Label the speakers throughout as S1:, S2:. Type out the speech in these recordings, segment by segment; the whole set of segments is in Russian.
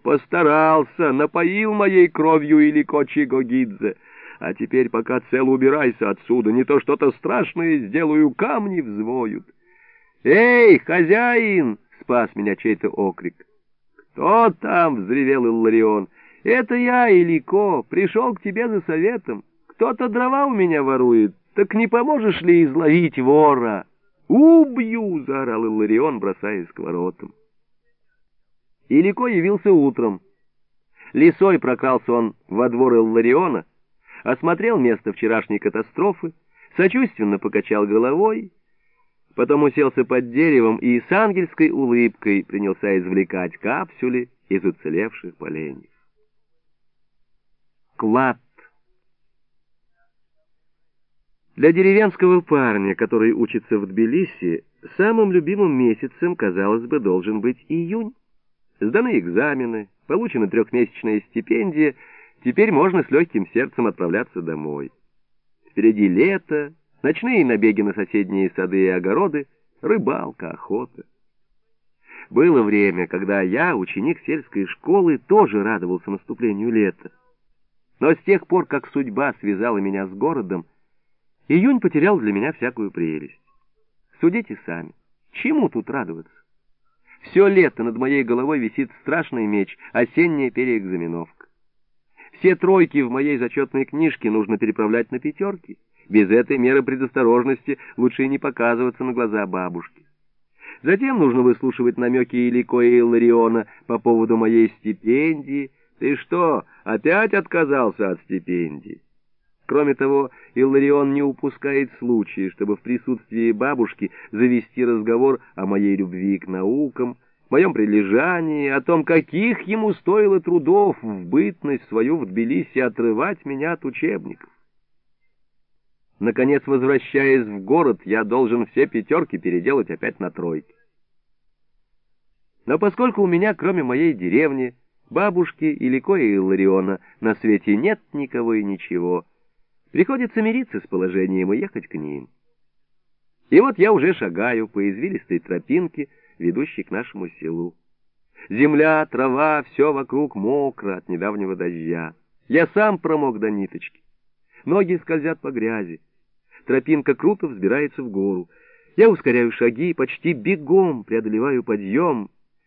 S1: Постарался, напоил моей кровью Илико Чигогидзе. А теперь, пока цел, убирайся отсюда, не то что-то страшное сделаю, камни взвоют. «Эй, хозяин!» — спас меня чей-то окрик. «Кто там?» — взревел Илларион. «Это я, Илико, пришел к тебе за советом. Кто-то дрова у меня ворует, так не поможешь ли изловить вора?» «Убью!» — заорал Илларион, бросаясь к воротам. Илико явился утром. Лисой прокрался он во двор Иллариона, осмотрел место вчерашней катастрофы, сочувственно покачал головой, потом уселся под деревом и с ангельской улыбкой принялся извлекать капсюли из уцелевших поленьев. Клад. Для деревенского парня, который учится в Тбилиси, самым любимым месяцем, казалось бы, должен быть июнь. Сданы экзамены, получена трехмесячная стипендия, теперь можно с легким сердцем отправляться домой. Впереди лето, ночные набеги на соседние сады и огороды, рыбалка, охота. Было время, когда я, ученик сельской школы, тоже радовался наступлению лета. Но с тех пор, как судьба связала меня с городом, июнь потерял для меня всякую прелесть. Судите сами, чему тут радоваться? Все лето над моей головой висит страшный меч, осенняя переэкзаменовка. Все тройки в моей зачетной книжке нужно переправлять на пятерки. Без этой меры предосторожности лучше и не показываться на глаза бабушки. Затем нужно выслушивать намеки Илико и Иллариона по поводу моей стипендии. Ты что, опять отказался от стипендии? Кроме того, Илларион не упускает случая, чтобы в присутствии бабушки завести разговор о моей любви к наукам, моем прилежании, о том, каких ему стоило трудов в бытность свою в Тбилиси отрывать меня от учебников. Наконец, возвращаясь в город, я должен все пятерки переделать опять на тройки. Но поскольку у меня, кроме моей деревни, бабушки, Илико и Иллариона, на свете нет никого и ничего, приходится мириться с положением и ехать к ним. И вот я уже шагаю по извилистой тропинке, ведущей к нашему селу. Земля, трава, все вокруг мокро от недавнего дождя. Я сам промок до ниточки. Ноги скользят по грязи. Тропинка круто взбирается в гору. Я ускоряю шаги, почти бегом преодолеваю подъем.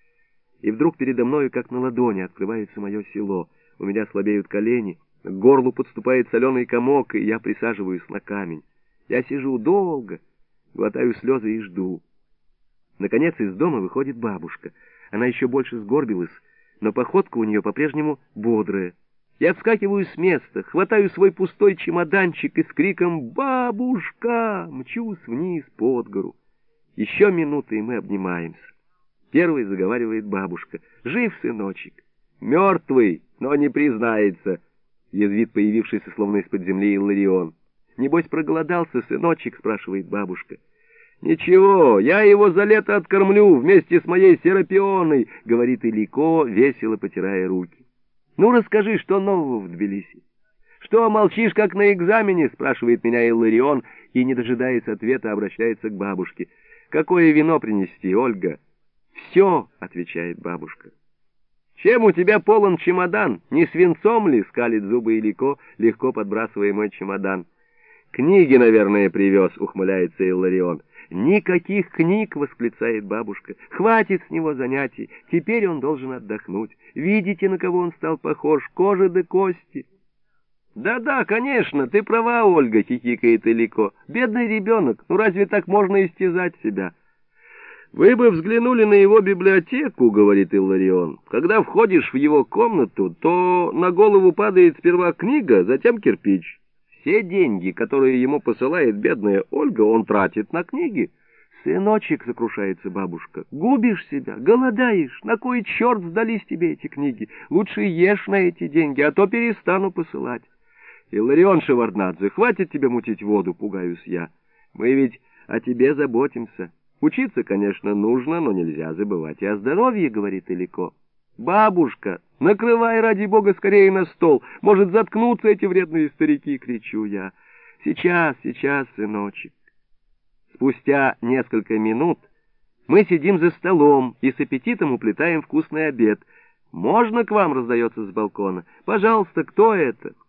S1: И вдруг передо мною, как на ладони, открывается мое село. У меня слабеют колени. К горлу подступает соленый комок, и я присаживаюсь на камень. Я сижу долго, глотаю слезы и жду. Наконец из дома выходит бабушка. Она еще больше сгорбилась, но походка у нее по-прежнему бодрая. Я вскакиваю с места, хватаю свой пустой чемоданчик и с криком «Бабушка!» мчусь вниз под гору. Еще минуты, и мы обнимаемся. Первой заговаривает бабушка. «Жив, сыночек?» «Мертвый, но не признается», — язвит появившийся словно из-под земли Илларион. «Небось проголодался, сыночек?» — спрашивает бабушка. «Ничего, я его за лето откормлю вместе с моей Серапионой», — говорит Илико, весело потирая руки. «Ну, расскажи, что нового в Тбилиси?» «Что молчишь, как на экзамене?» — спрашивает меня Илларион, и, не дожидаясь ответа, обращается к бабушке. «Какое вино принести, Ольга?» «Все», — отвечает бабушка. «Чем у тебя полон чемодан? Не свинцом ли?» — скалит зубы Илико, легко подбрасывая мой чемодан. «Книги, наверное, привез», — ухмыляется Илларион. «Никаких книг!» — восклицает бабушка. «Хватит с него занятий, теперь он должен отдохнуть. Видите, на кого он стал похож? Кожа да кости!» «Да-да, конечно, ты права, Ольга!» — хихикает Илико. «Бедный ребенок, ну разве так можно истязать себя?» «Вы бы взглянули на его библиотеку», — говорит Илларион. «Когда входишь в его комнату, то на голову падает сперва книга, затем кирпич. Все деньги, которые ему посылает бедная Ольга, он тратит на книги». «Сыночек», — сокрушается бабушка, — «губишь себя, голодаешь, на кой черт сдались тебе эти книги? Лучше ешь на эти деньги, а то перестану посылать». «Илларион Шеварднадзе, хватит тебе мутить воду», — пугаюсь я. «Мы ведь о тебе заботимся. Учиться, конечно, нужно, но нельзя забывать и о здоровье», — говорит Илико. «Бабушка, накрывай, ради бога, скорее на стол. Может заткнуться эти вредные старики», — кричу я. «Сейчас, сейчас, сыночек». Спустя несколько минут мы сидим за столом и с аппетитом уплетаем вкусный обед. «Можно к вам?» — раздается с балкона. «Пожалуйста, кто это?»